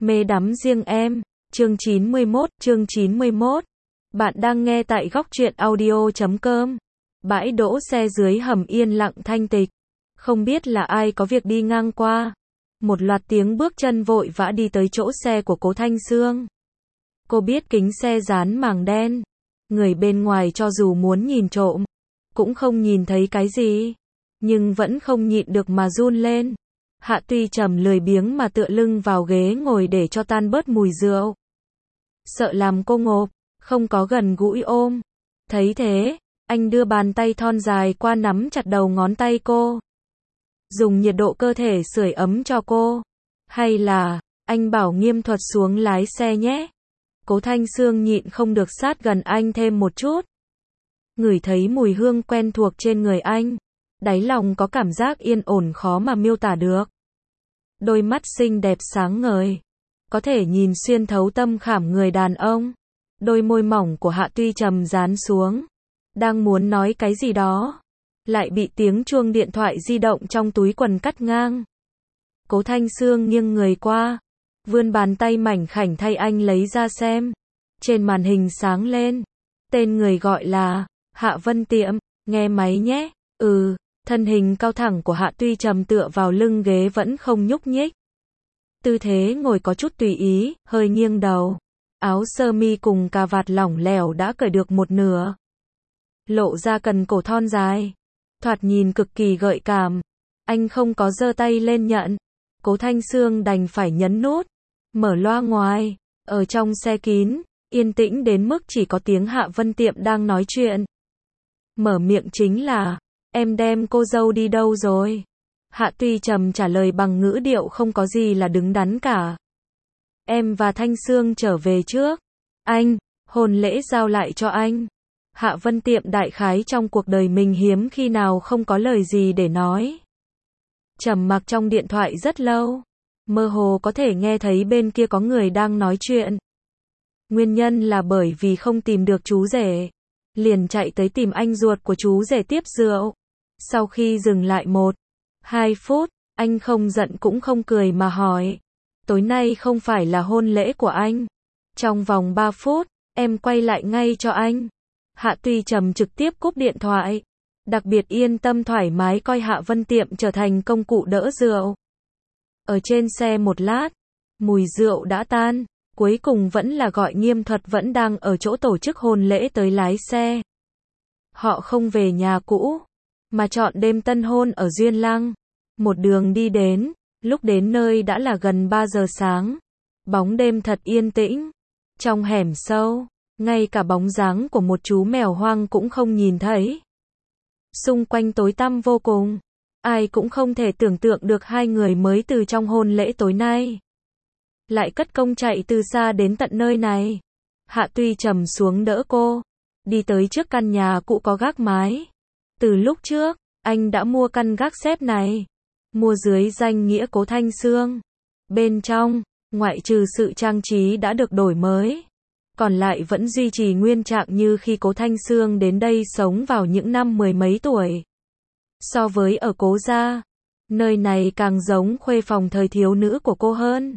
Mê đắm riêng em, chương 91. Bạn đang nghe tại góc truyện audio.com. Bãi đỗ xe dưới hầm yên lặng thanh tịch. Không biết là ai có việc đi ngang qua. Một loạt tiếng bước chân vội vã đi tới chỗ xe của cố Thanh Sương. Cô biết kính xe dán màng đen. Người bên ngoài cho dù muốn nhìn trộm, cũng không nhìn thấy cái gì. Nhưng vẫn không nhịn được mà run lên. Hạ Tuy Trầm lười biếng mà tựa lưng vào ghế ngồi để cho tan bớt mùi rượu. Sợ làm cô ngộp, không có gần gũi ôm. Thấy thế, anh đưa bàn tay thon dài qua nắm chặt đầu ngón tay cô. Dùng nhiệt độ cơ thể sưởi ấm cho cô. Hay là, anh bảo nghiêm thuật xuống lái xe nhé. Cố Thanh Sương nhịn không được sát gần anh thêm một chút. Ngửi thấy mùi hương quen thuộc trên người anh. Đáy lòng có cảm giác yên ổn khó mà miêu tả được. Đôi mắt xinh đẹp sáng ngời, có thể nhìn xuyên thấu tâm khảm người đàn ông. Đôi môi mỏng của Hạ Tuy Trầm dán xuống, đang muốn nói cái gì đó, lại bị tiếng chuông điện thoại di động trong túi quần cắt ngang. Cố Thanh Sương nghiêng người qua, vươn bàn tay mảnh khảnh thay anh lấy ra xem. Trên màn hình sáng lên, tên người gọi là Hạ Vân Tiệm. Nghe máy nhé. Thân hình cao thẳng của Hạ Tuy Trầm tựa vào lưng ghế vẫn không nhúc nhích. Tư thế ngồi có chút tùy ý, hơi nghiêng đầu. Áo sơ mi cùng cà vạt lỏng lẻo đã cởi được một nửa. Lộ ra cần cổ thon dài. Thoạt nhìn cực kỳ gợi cảm. Anh không có giơ tay lên nhận. Cố Thanh Sương đành phải nhấn nút. Mở loa ngoài. Ở trong xe kín, yên tĩnh đến mức chỉ có tiếng Hạ Vân Tiệm đang nói chuyện. Mở miệng chính là: em đem cô dâu đi đâu rồi? Hạ Tuy Trầm trả lời bằng ngữ điệu không có gì là đứng đắn cả. Em và Thanh Sương trở về trước. Anh, hôn lễ giao lại cho anh. Hạ Vân Tiệm đại khái trong cuộc đời mình hiếm khi nào không có lời gì để nói. Trầm mặc trong điện thoại rất lâu. Mơ hồ có thể nghe thấy bên kia có người đang nói chuyện. Nguyên nhân là bởi vì không tìm được chú rể, liền chạy tới tìm anh ruột của chú rể tiếp rượu. Sau khi dừng lại 1-2 phút, anh không giận cũng không cười mà hỏi: tối nay không phải là hôn lễ của anh? Trong vòng 3 phút, em quay lại ngay cho anh. Hạ Tuy Trầm trực tiếp cúp điện thoại. Đặc biệt yên tâm thoải mái coi Hạ Vân Tiệm trở thành công cụ đỡ rượu. Ở trên xe một lát, mùi rượu đã tan. Cuối cùng vẫn là gọi nghiêm thuật vẫn đang ở chỗ tổ chức hôn lễ tới lái xe. Họ không về nhà cũ, mà chọn đêm tân hôn ở Duyên Lăng. Một đường đi đến, lúc đến nơi đã là gần 3 giờ sáng. Bóng đêm thật yên tĩnh. Trong hẻm sâu, ngay cả bóng dáng của một chú mèo hoang cũng không nhìn thấy. Xung quanh tối tăm vô cùng. Ai cũng không thể tưởng tượng được hai người mới từ trong hôn lễ tối nay lại cất công chạy từ xa đến tận nơi này. Hạ Tuy Trầm xuống đỡ cô, đi tới trước căn nhà cũ có gác mái. Từ lúc trước, anh đã mua căn gác xếp này, mua dưới danh nghĩa Cố Thanh Sương. Bên trong, ngoại trừ sự trang trí đã được đổi mới, còn lại vẫn duy trì nguyên trạng như khi Cố Thanh Sương đến đây sống vào những năm 10 mấy tuổi. So với ở Cố gia, nơi này càng giống khuê phòng thời thiếu nữ của cô hơn.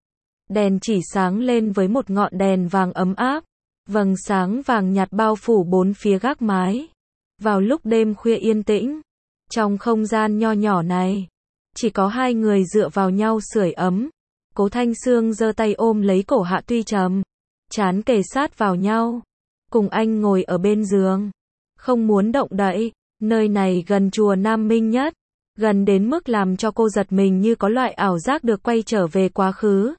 Đèn chỉ sáng lên với một ngọn đèn vàng ấm áp, vầng sáng vàng nhạt bao phủ bốn phía gác mái. Vào lúc đêm khuya yên tĩnh, trong không gian nho nhỏ này, chỉ có hai người dựa vào nhau sưởi ấm. Cố Thanh Sương giơ tay ôm lấy cổ Hạ Tuy Trầm, trán kề sát vào nhau, cùng anh ngồi ở bên giường, không muốn động đậy. Nơi này gần chùa Nam Minh nhất, gần đến mức làm cho cô giật mình như có loại ảo giác được quay trở về quá khứ.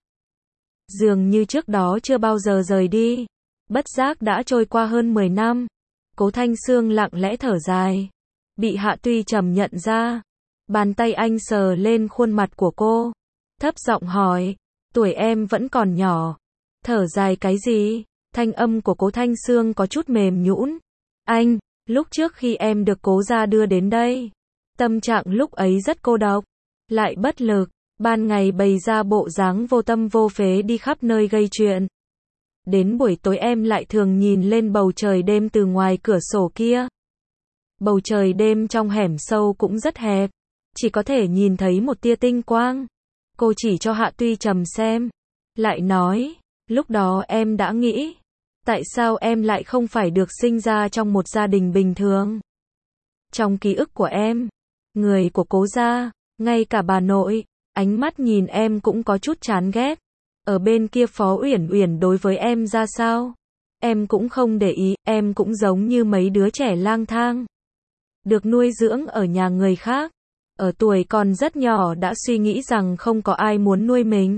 Dường như trước đó chưa bao giờ rời đi. Bất giác đã trôi qua hơn 10 năm. Cố Thanh Sương lặng lẽ thở dài. Bị Hạ Tuy Trầm nhận ra. Bàn tay anh sờ lên khuôn mặt của cô, thấp giọng hỏi: tuổi em vẫn còn nhỏ. Thở dài cái gì? Thanh âm của Cố Thanh Sương có chút mềm nhũn. Anh, lúc trước khi em được Cố gia đưa đến đây, tâm trạng lúc ấy rất cô độc, lại bất lực. Ban ngày bày ra bộ dáng vô tâm vô phế đi khắp nơi gây chuyện. Đến buổi tối em lại thường nhìn lên bầu trời đêm từ ngoài cửa sổ kia. Bầu trời đêm trong hẻm sâu cũng rất hẹp, chỉ có thể nhìn thấy một tia tinh quang. Cô chỉ cho Hạ Tuy Trầm xem. Lại nói, lúc đó em đã nghĩ, tại sao em lại không phải được sinh ra trong một gia đình bình thường? Trong ký ức của em, người của Cố gia, ngay cả bà nội, ánh mắt nhìn em cũng có chút chán ghét. Ở bên kia Phó Uyển Uyển đối với em ra sao? Em cũng không để ý, em cũng giống như mấy đứa trẻ lang thang. Được nuôi dưỡng ở nhà người khác. Ở tuổi còn rất nhỏ đã suy nghĩ rằng không có ai muốn nuôi mình.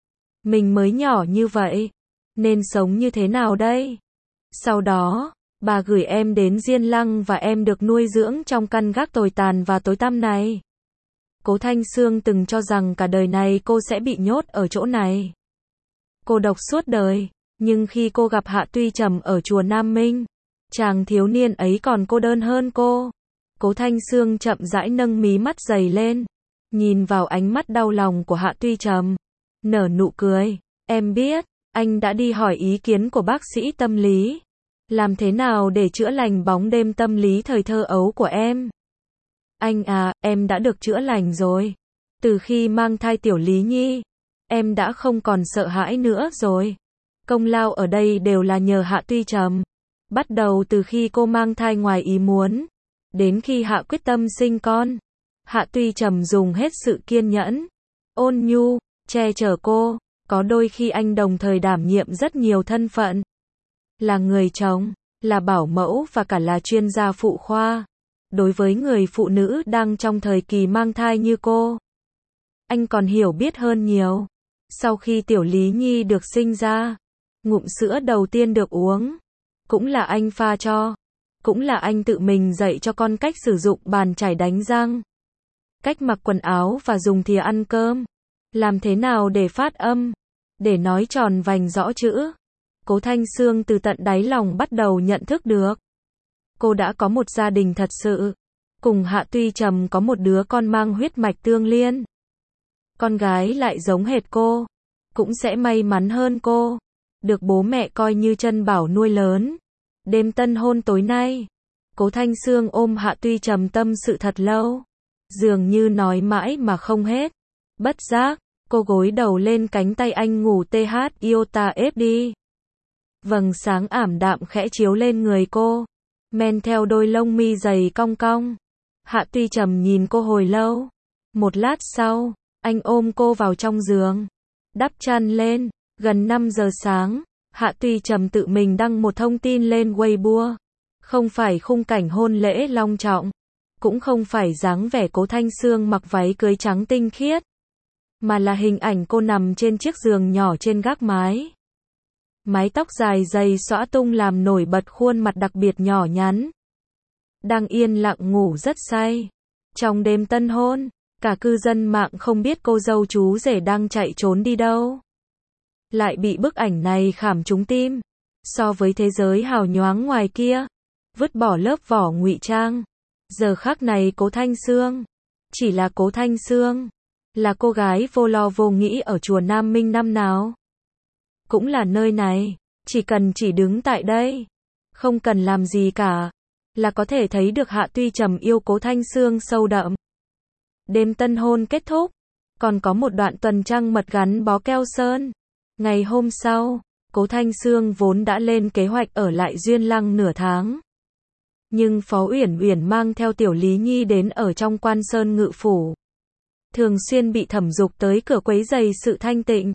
Mình mới nhỏ như vậy. Nên sống như thế nào đây? Sau đó, bà gửi em đến Diên Lăng và em được nuôi dưỡng trong căn gác tồi tàn và tối tăm này. Cố Thanh Sương từng cho rằng cả đời này cô sẽ bị nhốt ở chỗ này. Cô độc suốt đời, nhưng khi cô gặp Hạ Tuy Trầm ở chùa Nam Minh, chàng thiếu niên ấy còn cô đơn hơn cô. Cố Thanh Sương chậm rãi nâng mí mắt dày lên, nhìn vào ánh mắt đau lòng của Hạ Tuy Trầm, nở nụ cười. Em biết, anh đã đi hỏi ý kiến của bác sĩ tâm lý. Làm thế nào để chữa lành bóng đêm tâm lý thời thơ ấu của em? Anh à, em đã được chữa lành rồi. Từ khi mang thai tiểu Lý Nhi, em đã không còn sợ hãi nữa rồi. Công lao ở đây đều là nhờ Hạ Tuy Trầm. Bắt đầu từ khi cô mang thai ngoài ý muốn, đến khi Hạ quyết tâm sinh con, Hạ Tuy Trầm dùng hết sự kiên nhẫn, ôn nhu, che chở cô. Có đôi khi anh đồng thời đảm nhiệm rất nhiều thân phận. Là người chồng, là bảo mẫu và cả là chuyên gia phụ khoa. Đối với người phụ nữ đang trong thời kỳ mang thai như cô, anh còn hiểu biết hơn nhiều. Sau khi tiểu Lý Nhi được sinh ra, ngụm sữa đầu tiên được uống, cũng là anh pha cho. Cũng là anh tự mình dạy cho con cách sử dụng bàn chải đánh răng, cách mặc quần áo và dùng thìa ăn cơm. Làm thế nào để phát âm, để nói tròn vành rõ chữ. Cố Thanh Sương từ tận đáy lòng bắt đầu nhận thức được. Cô đã có một gia đình thật sự. Cùng Hạ Tuy Trầm có một đứa con mang huyết mạch tương liên. Con gái lại giống hệt cô. Cũng sẽ may mắn hơn cô. Được bố mẹ coi như chân bảo nuôi lớn. Đêm tân hôn tối nay, Cố Thanh Sương ôm Hạ Tuy Trầm tâm sự thật lâu. Dường như nói mãi mà không hết. Bất giác, cô gối đầu lên cánh tay anh ngủ iota ép đi. Vầng sáng ảm đạm khẽ chiếu lên người cô, men theo đôi lông mi dày cong cong. Hạ Tuy Trầm nhìn cô hồi lâu. Một lát sau, anh ôm cô vào trong giường, đắp chăn lên. Gần 5 giờ sáng, Hạ Tuy Trầm tự mình đăng một thông tin lên Weibo. Không phải khung cảnh hôn lễ long trọng, cũng không phải dáng vẻ Cố Thanh Sương mặc váy cưới trắng tinh khiết, mà là hình ảnh cô nằm trên chiếc giường nhỏ trên gác mái. Mái tóc dài dày xõa tung làm nổi bật khuôn mặt đặc biệt nhỏ nhắn. Đang yên lặng ngủ rất say. Trong đêm tân hôn, cả cư dân mạng không biết cô dâu chú rể đang chạy trốn đi đâu. Lại bị bức ảnh này khảm trúng tim. So với thế giới hào nhoáng ngoài kia, vứt bỏ lớp vỏ ngụy trang. Giờ khắc này Cố Thanh Sương, chỉ là Cố Thanh Sương, là cô gái vô lo vô nghĩ ở chùa Nam Minh năm nào. Cũng là nơi này, chỉ đứng tại đây, không cần làm gì cả, là có thể thấy được Hạ Tuy Trầm yêu Cố Thanh Sương sâu đậm. Đêm tân hôn kết thúc, còn có một đoạn tuần trăng mật gắn bó keo sơn. Ngày hôm sau, Cố Thanh Sương vốn đã lên kế hoạch ở lại Duyên Lăng nửa tháng. Nhưng Phó Uyển Uyển mang theo tiểu Lý Nhi đến ở trong Quan Sơn Ngự Phủ. Thường xuyên bị Thẩm Dục tới cửa quấy rầy sự thanh tịnh.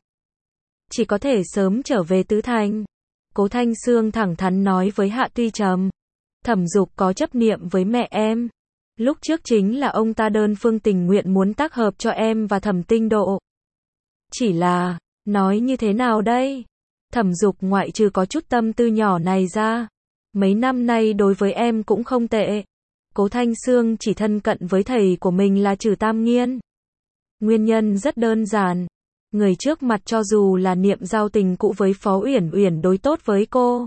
Chỉ có thể sớm trở về Tứ Thành. Cố Thanh Sương thẳng thắn nói với Hạ Tuy Trầm. Thẩm Dục có chấp niệm với mẹ em. Lúc trước chính là ông ta đơn phương tình nguyện muốn tác hợp cho em và Thẩm Tinh Độ. Chỉ là, nói như thế nào đây? Thẩm Dục ngoại trừ có chút tâm tư nhỏ này ra, mấy năm nay đối với em cũng không tệ. Cố Thanh Sương chỉ thân cận với thầy của mình là Trử Tam Nghiên. Nguyên nhân rất đơn giản. Người trước mặt cho dù là niệm giao tình cũ với Phó Uyển Uyển đối tốt với cô,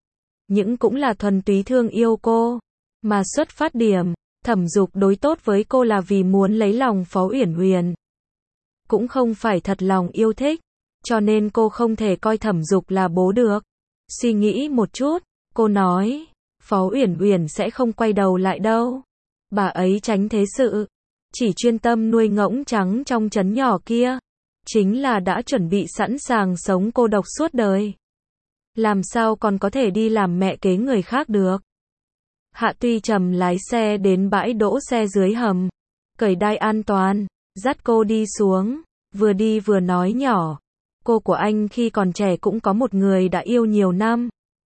nhưng cũng là thuần túy thương yêu cô. Mà xuất phát điểm, Thẩm Dục đối tốt với cô là vì muốn lấy lòng Phó Uyển Uyển. Cũng không phải thật lòng yêu thích, cho nên cô không thể coi Thẩm Dục là bố được. Suy nghĩ một chút, cô nói, Phó Uyển Uyển sẽ không quay đầu lại đâu. Bà ấy tránh thế sự, chỉ chuyên tâm nuôi ngỗng trắng trong trấn nhỏ kia. chính là đã chuẩn bị sẵn sàng sống cô độc suốt đời. Làm sao còn có thể đi làm mẹ kế người khác được. Hạ Tuy Trầm lái xe đến bãi đỗ xe dưới hầm, cởi đai an toàn, dắt cô đi xuống, vừa đi vừa nói nhỏ. Cô của anh khi còn trẻ cũng có một người đã yêu nhiều năm.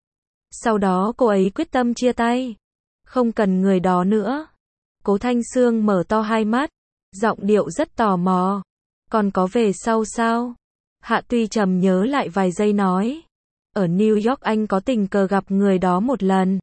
Sau đó cô ấy quyết tâm chia tay. Không cần người đó nữa. Cố Thanh Sương mở to hai mắt, giọng điệu rất tò mò. Còn có về sau sao? Hạ Tuy Trầm nhớ lại vài giây nói. Ở New York anh có tình cờ gặp người đó một lần.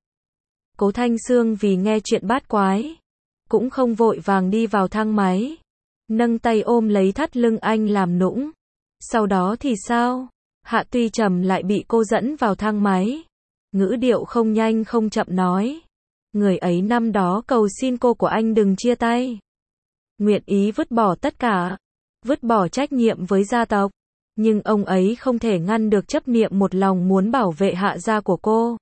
Cố Thanh Sương vì nghe chuyện bát quái, cũng không vội vàng đi vào thang máy. Nâng tay ôm lấy thắt lưng anh làm nũng. Sau đó thì sao? Hạ Tuy Trầm lại bị cô dẫn vào thang máy. Ngữ điệu không nhanh không chậm nói. Người ấy năm đó cầu xin cô của anh đừng chia tay. Nguyện ý vứt bỏ tất cả. Vứt bỏ trách nhiệm với gia tộc. Nhưng ông ấy không thể ngăn được chấp niệm một lòng muốn bảo vệ Hạ gia của cô.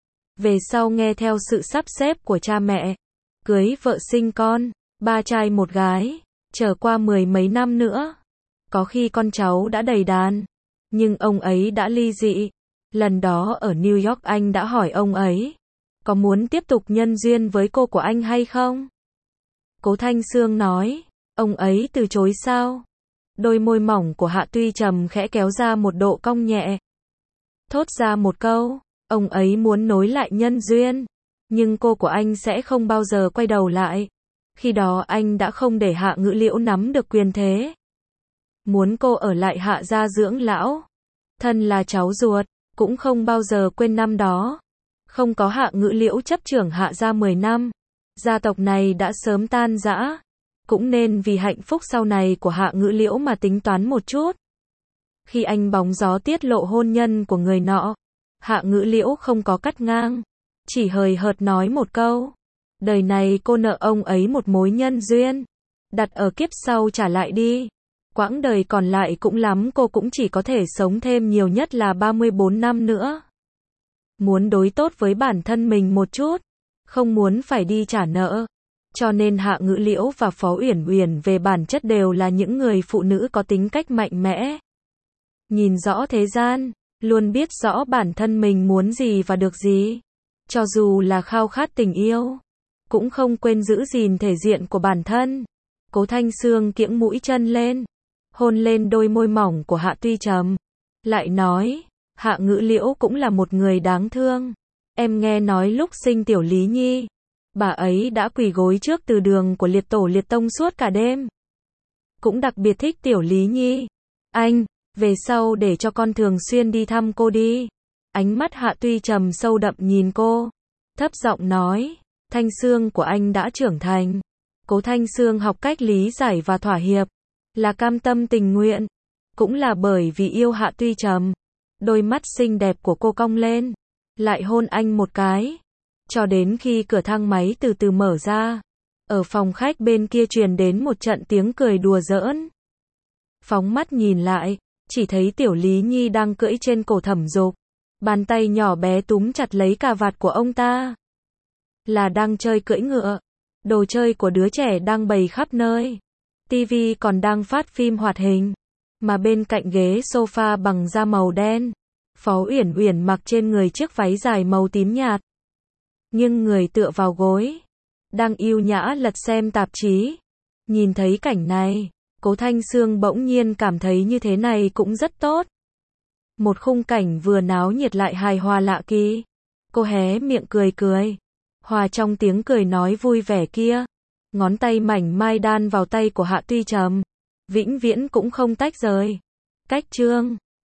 Về sau nghe theo sự sắp xếp của cha mẹ. Cưới vợ sinh con. 3 trai 1 gái. Trở qua 10 mấy năm nữa. Có khi con cháu đã đầy đàn. Nhưng ông ấy đã ly dị. Lần đó ở New York anh đã hỏi ông ấy. Có muốn tiếp tục nhân duyên với cô của anh hay không? Cố Thanh Sương nói. Ông ấy từ chối sao? Đôi môi mỏng của Hạ Tuy Trầm khẽ kéo ra một độ cong nhẹ. Thốt ra một câu. Ông ấy muốn nối lại nhân duyên. Nhưng cô của anh sẽ không bao giờ quay đầu lại. Khi đó anh đã không để Hạ Ngữ Liễu nắm được quyền thế. Muốn cô ở lại Hạ gia dưỡng lão. Thân là cháu ruột, cũng không bao giờ quên năm đó. Không có Hạ Ngữ Liễu chấp trưởng Hạ gia 10 năm. Gia tộc này đã sớm tan rã. Cũng nên vì hạnh phúc sau này của Hạ Ngữ Liễu mà tính toán một chút. Khi anh bóng gió tiết lộ hôn nhân của người nọ, Hạ Ngữ Liễu không có cắt ngang. Chỉ hời hợt nói một câu. Đời này cô nợ ông ấy một mối nhân duyên. Đặt ở kiếp sau trả lại đi. Quãng đời còn lại cũng lắm cô cũng chỉ có thể sống thêm nhiều nhất là 34 năm nữa. Muốn đối tốt với bản thân mình một chút. Không muốn phải đi trả nợ. Cho nên Hạ Ngữ Liễu và Phó Uyển Uyển về bản chất đều là những người phụ nữ có tính cách mạnh mẽ. Nhìn rõ thế gian. Luôn biết rõ bản thân mình muốn gì và được gì. Cho dù là khao khát tình yêu. Cũng không quên giữ gìn thể diện của bản thân. Cố Thanh Sương kiễng mũi chân lên. Hôn lên đôi môi mỏng của Hạ Tuy Trầm. Lại nói. Hạ Ngữ Liễu cũng là một người đáng thương. Em nghe nói lúc sinh tiểu Lý Nhi. Bà ấy đã quỳ gối trước từ đường của liệt tổ liệt tông suốt cả đêm. Cũng đặc biệt thích tiểu Lý Nhi. Anh, về sau để cho con thường xuyên đi thăm cô đi. Ánh mắt Hạ Tuy Trầm sâu đậm nhìn cô. Thấp giọng nói. Thanh Sương của anh đã trưởng thành. Cố Thanh Sương học cách lý giải và thỏa hiệp. Là cam tâm tình nguyện. Cũng là bởi vì yêu Hạ Tuy Trầm. Đôi mắt xinh đẹp của cô cong lên. Lại hôn anh một cái. Cho đến khi cửa thang máy từ từ mở ra. Ở phòng khách bên kia truyền đến một trận tiếng cười đùa giỡn. Phóng mắt nhìn lại. Chỉ thấy tiểu Lý Nhi đang cưỡi trên cổ Thẩm Dục. Bàn tay nhỏ bé túm chặt lấy cà vạt của ông ta. Là đang chơi cưỡi ngựa. Đồ chơi của đứa trẻ đang bày khắp nơi. TV còn đang phát phim hoạt hình. Mà bên cạnh ghế sofa bằng da màu đen. Phó Uyển Uyển mặc trên người chiếc váy dài màu tím nhạt. Nhưng người tựa vào gối. Đang yêu nhã lật xem tạp chí. Nhìn thấy cảnh này. Cố Thanh Sương bỗng nhiên cảm thấy như thế này cũng rất tốt. Một khung cảnh vừa náo nhiệt lại hài hòa lạ kỳ. Cô hé miệng cười cười. Hòa trong tiếng cười nói vui vẻ kia. Ngón tay mảnh mai đan vào tay của Hạ Tuy Trầm. Vĩnh viễn cũng không tách rời. Cách chương